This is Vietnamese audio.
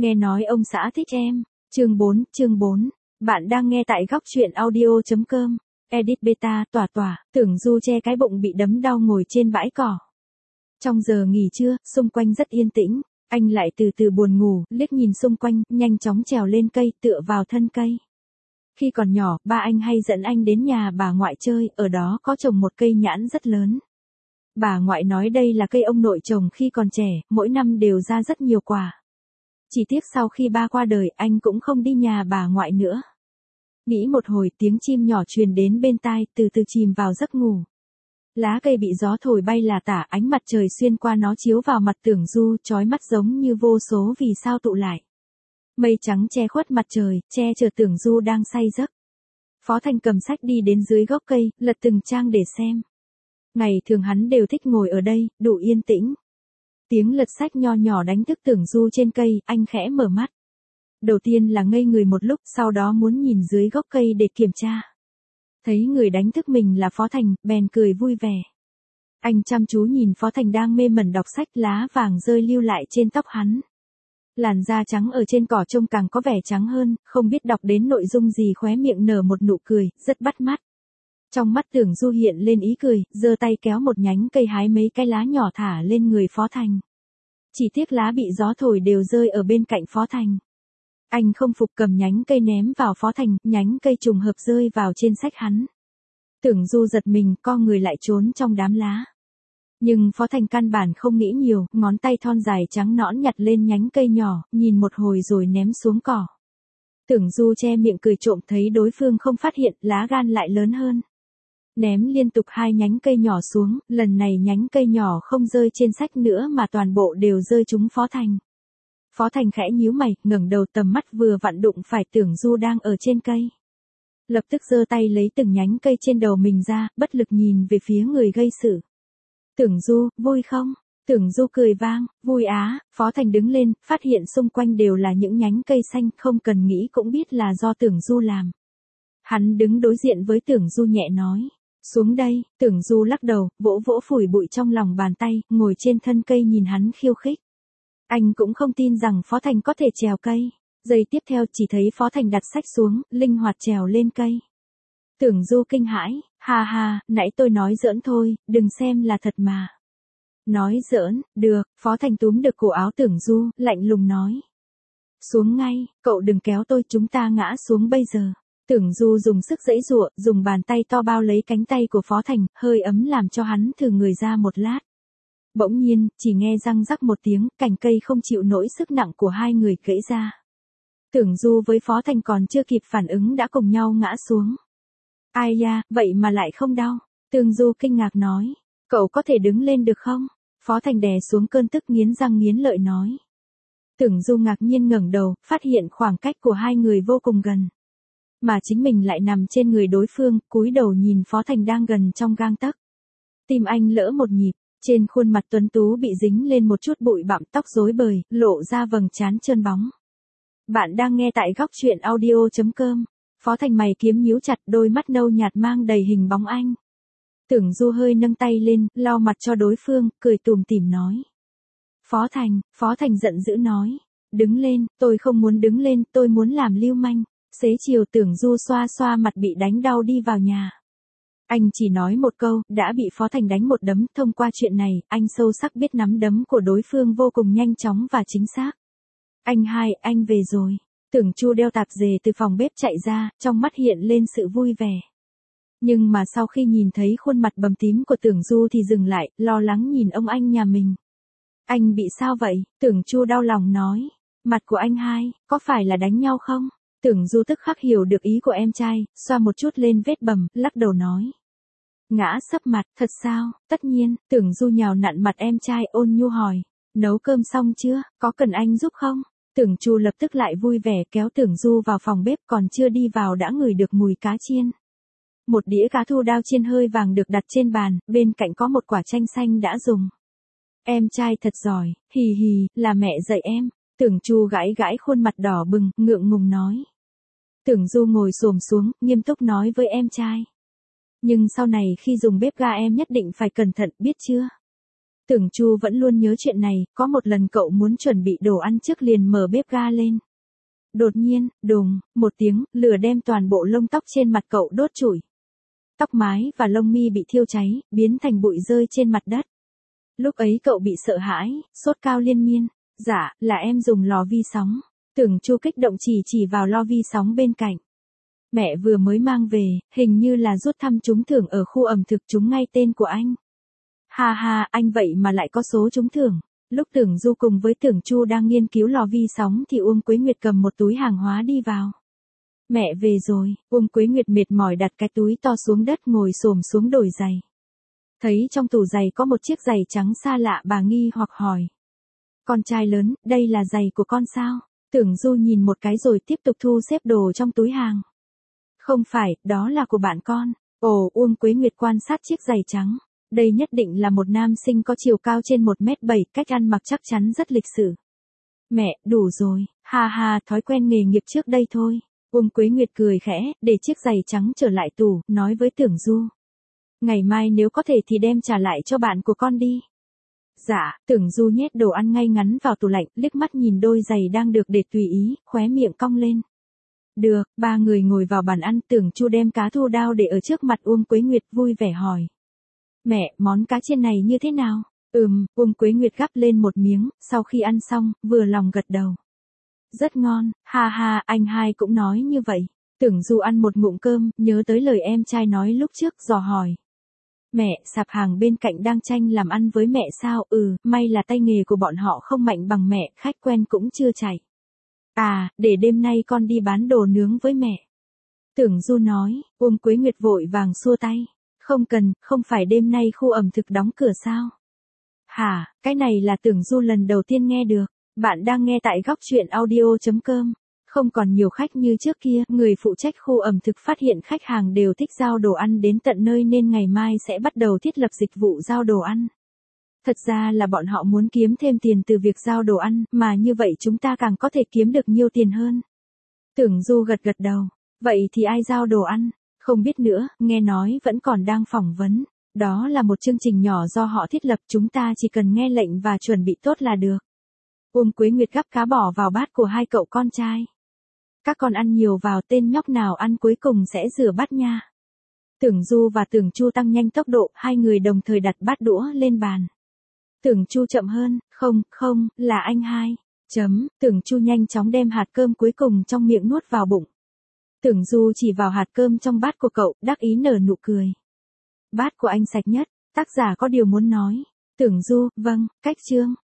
Nghe nói ông xã thích em. Chương 4. Bạn đang nghe tại góc truyện audio.com. Edit beta tỏa, Tưởng Du che cái bụng bị đấm đau ngồi trên bãi cỏ. Trong giờ nghỉ trưa, xung quanh rất yên tĩnh, anh lại từ từ buồn ngủ, liếc nhìn xung quanh, nhanh chóng trèo lên cây, tựa vào thân cây. Khi còn nhỏ, ba anh hay dẫn anh đến nhà bà ngoại chơi, ở đó có trồng một cây nhãn rất lớn. Bà ngoại nói đây là cây ông nội trồng khi còn trẻ, mỗi năm đều ra rất nhiều quả. Chỉ tiếc sau khi ba qua đời, anh cũng không đi nhà bà ngoại nữa. Nghĩ một hồi, tiếng chim nhỏ truyền đến bên tai, từ từ chìm vào giấc ngủ. Lá cây bị gió thổi bay là tả, ánh mặt trời xuyên qua nó chiếu vào mặt Tưởng Du, chói mắt giống như vô số vì sao tụ lại. Mây trắng che khuất mặt trời, che chở Tưởng Du đang say giấc. Phó Thành cầm sách đi đến dưới gốc cây, lật từng trang để xem. Ngày thường hắn đều thích ngồi ở đây, đủ yên tĩnh. Tiếng lật sách nho nhỏ đánh thức Tưởng Du trên cây, anh khẽ mở mắt. Đầu tiên là ngây người một lúc, sau đó muốn nhìn dưới gốc cây để kiểm tra. Thấy người đánh thức mình là Phó Thành, bèn cười vui vẻ. Anh chăm chú nhìn Phó Thành đang mê mẩn đọc sách, lá vàng rơi lưu lại trên tóc hắn. Làn da trắng ở trên cỏ trông càng có vẻ trắng hơn, không biết đọc đến nội dung gì, khóe miệng nở một nụ cười, rất bắt mắt. Trong mắt Tưởng Du hiện lên ý cười, giơ tay kéo một nhánh cây hái mấy cái lá nhỏ thả lên người Phó Thành. Chỉ tiếc lá bị gió thổi đều rơi ở bên cạnh Phó Thành. Anh không phục cầm nhánh cây ném vào Phó Thành, nhánh cây trùng hợp rơi vào trên sách hắn. Tưởng Du giật mình, co người lại trốn trong đám lá. Nhưng Phó Thành căn bản không nghĩ nhiều, ngón tay thon dài trắng nõn nhặt lên nhánh cây nhỏ, nhìn một hồi rồi ném xuống cỏ. Tưởng Du che miệng cười trộm, thấy đối phương không phát hiện, lá gan lại lớn hơn. Ném liên tục 2 nhánh cây nhỏ xuống, lần này nhánh cây nhỏ không rơi trên sách nữa mà toàn bộ đều rơi trúng Phó Thành. Phó Thành khẽ nhíu mày, ngẩng đầu, tầm mắt vừa vặn đụng phải Tưởng Du đang ở trên cây. Lập tức giơ tay lấy từng nhánh cây trên đầu mình ra, bất lực nhìn về phía người gây sự. Tưởng Du, vui không? Tưởng Du cười vang, vui á. Phó Thành đứng lên, phát hiện xung quanh đều là những nhánh cây xanh, không cần nghĩ cũng biết là do Tưởng Du làm. Hắn đứng đối diện với Tưởng Du nhẹ nói. Xuống đây. Tưởng Du lắc đầu, vỗ vỗ phủi bụi trong lòng bàn tay, ngồi trên thân cây nhìn hắn khiêu khích. Anh cũng không tin rằng Phó Thành có thể trèo cây. Giây tiếp theo chỉ thấy Phó Thành đặt sách xuống, linh hoạt trèo lên cây. Tưởng Du kinh hãi, ha ha, nãy tôi nói giỡn thôi, đừng xem là thật mà. Nói giỡn, được. Phó Thành túm được cổ áo Tưởng Du, lạnh lùng nói. Xuống ngay, cậu đừng kéo tôi, chúng ta ngã xuống bây giờ. Tưởng Du dùng sức giãy giụa, dùng bàn tay to bao lấy cánh tay của Phó Thành, hơi ấm làm cho hắn thử người ra một lát. Bỗng nhiên, chỉ nghe răng rắc một tiếng, cành cây không chịu nổi sức nặng của hai người gãy ra. Tưởng Du với Phó Thành còn chưa kịp phản ứng đã cùng nhau ngã xuống. Ai da, vậy mà lại không đau. Tưởng Du kinh ngạc nói. Cậu có thể đứng lên được không? Phó Thành đè xuống cơn tức, nghiến răng nghiến lợi nói. Tưởng Du ngạc nhiên ngẩng đầu, phát hiện khoảng cách của hai người vô cùng gần. Mà chính mình lại nằm trên người đối phương, cúi đầu nhìn Phó Thành đang gần trong gang tấc. Tim anh lỡ một nhịp, trên khuôn mặt tuấn tú bị dính lên một chút bụi bặm, tóc rối bời, lộ ra vầng trán trơn bóng. Bạn đang nghe tại góc truyện audio.com. Phó Thành mày kiếm nhíu chặt, đôi mắt nâu nhạt mang đầy hình bóng anh. Tưởng Du hơi nâng tay lên, lau mặt cho đối phương, cười tủm tỉm nói. Phó Thành giận dữ nói. Đứng lên, tôi không muốn đứng lên, tôi muốn làm lưu manh. Xế chiều Tưởng Du xoa xoa mặt bị đánh đau đi vào nhà. Anh chỉ nói một câu, đã bị Phó Thành đánh một đấm, thông qua chuyện này, anh sâu sắc biết nắm đấm của đối phương vô cùng nhanh chóng và chính xác. Anh về rồi. Tưởng Chu đeo tạp dề từ phòng bếp chạy ra, trong mắt hiện lên sự vui vẻ. Nhưng mà sau khi nhìn thấy khuôn mặt bầm tím của Tưởng Du thì dừng lại, lo lắng nhìn ông anh nhà mình. Anh bị sao vậy? Tưởng Chu đau lòng nói. Mặt của anh hai, có phải là đánh nhau không? Tưởng Du tức khắc hiểu được ý của em trai, xoa một chút lên vết bầm, lắc đầu nói. Ngã sấp mặt, thật sao? Tất nhiên. Tưởng Du nhào nặn mặt em trai, ôn nhu hỏi. Nấu cơm xong chưa, có cần anh giúp không? Tưởng Chu lập tức lại vui vẻ kéo Tưởng Du vào phòng bếp, còn chưa đi vào đã ngửi được mùi cá chiên. Một đĩa cá thu đao chiên hơi vàng được đặt trên bàn, bên cạnh có một quả chanh xanh đã dùng. Em trai thật giỏi, hì hì, là mẹ dạy em. Tưởng Chu gãi gãi khuôn mặt đỏ bừng, ngượng ngùng nói. Tưởng Du ngồi xổm xuống, nghiêm túc nói với em trai. Nhưng sau này khi dùng bếp ga em nhất định phải cẩn thận, biết chưa? Tưởng Chu vẫn luôn nhớ chuyện này, có một lần cậu muốn chuẩn bị đồ ăn trước liền mở bếp ga lên. Đột nhiên, đùng, một tiếng, lửa đem toàn bộ lông tóc trên mặt cậu đốt trụi. Tóc mái và lông mi bị thiêu cháy, biến thành bụi rơi trên mặt đất. Lúc ấy cậu bị sợ hãi, sốt cao liên miên. Dạ, là em dùng lò vi sóng. Tưởng Chu kích động chỉ vào lò vi sóng bên cạnh. Mẹ vừa mới mang về, hình như là rút thăm trúng thưởng ở khu ẩm thực trúng ngay tên của anh. Ha ha, anh vậy mà lại có số trúng thưởng. Lúc Tưởng Du cùng với Tưởng Chu đang nghiên cứu lò vi sóng thì Uông Quế Nguyệt cầm một túi hàng hóa đi vào. Mẹ về rồi, Uông Quế Nguyệt mệt mỏi đặt cái túi to xuống đất ngồi xổm xuống đổi giày. Thấy trong tủ giày có một chiếc giày trắng xa lạ bà nghi hoặc hỏi. Con trai lớn, đây là giày của con sao? Tưởng Du nhìn một cái rồi tiếp tục thu xếp đồ trong túi hàng. Không phải, đó là của bạn con. Ồ, Uông Quế Nguyệt quan sát chiếc giày trắng. Đây nhất định là một nam sinh có chiều cao trên 1m7, cách ăn mặc chắc chắn rất lịch sự. Mẹ, đủ rồi, ha ha, thói quen nghề nghiệp trước đây thôi. Uông Quế Nguyệt cười khẽ, để chiếc giày trắng trở lại tủ, nói với Tưởng Du. Ngày mai nếu có thể thì đem trả lại cho bạn của con đi. Dạ, Tưởng Du nhét đồ ăn ngay ngắn vào tủ lạnh, liếc mắt nhìn đôi giày đang được để tùy ý, khóe miệng cong lên. Được, ba người ngồi vào bàn ăn, Tưởng Chu đem cá thu đao để ở trước mặt Uông Quế Nguyệt vui vẻ hỏi. Mẹ, món cá chiên này như thế nào? Uông Quế Nguyệt gắp lên một miếng, sau khi ăn xong, vừa lòng gật đầu. Rất ngon, ha ha, anh hai cũng nói như vậy. Tưởng Du ăn một ngụm cơm, nhớ tới lời em trai nói lúc trước, dò hỏi. Mẹ, sạp hàng bên cạnh đang tranh làm ăn với mẹ sao? May là tay nghề của bọn họ không mạnh bằng mẹ, khách quen cũng chưa chạy. À, để đêm nay con đi bán đồ nướng với mẹ. Tưởng Du nói, Uông Quế Nguyệt vội vàng xua tay. Không cần, không phải đêm nay khu ẩm thực đóng cửa sao? Hả, cái này là Tưởng Du lần đầu tiên nghe được. Bạn đang nghe tại góc truyện audio.com. Không còn nhiều khách như trước kia, người phụ trách khu ẩm thực phát hiện khách hàng đều thích giao đồ ăn đến tận nơi nên ngày mai sẽ bắt đầu thiết lập dịch vụ giao đồ ăn. Thật ra là bọn họ muốn kiếm thêm tiền từ việc giao đồ ăn, mà như vậy chúng ta càng có thể kiếm được nhiều tiền hơn. Tưởng Du gật đầu. Vậy thì ai giao đồ ăn? Không biết nữa, nghe nói vẫn còn đang phỏng vấn. Đó là một chương trình nhỏ do họ thiết lập, chúng ta chỉ cần nghe lệnh và chuẩn bị tốt là được. Uông Quế Nguyệt gắp cá bỏ vào bát của hai cậu con trai. Các con ăn nhiều vào, tên nhóc nào ăn cuối cùng sẽ rửa bát nha. Tưởng Du và Tưởng Chu tăng nhanh tốc độ, hai người đồng thời đặt bát đũa lên bàn. Tưởng Chu chậm hơn, không, là anh hai. Tưởng Chu nhanh chóng đem hạt cơm cuối cùng trong miệng nuốt vào bụng. Tưởng Du chỉ vào hạt cơm trong bát của cậu, đắc ý nở nụ cười. Bát của anh sạch nhất, tác giả có điều muốn nói. Tưởng Du, vâng, cách chương.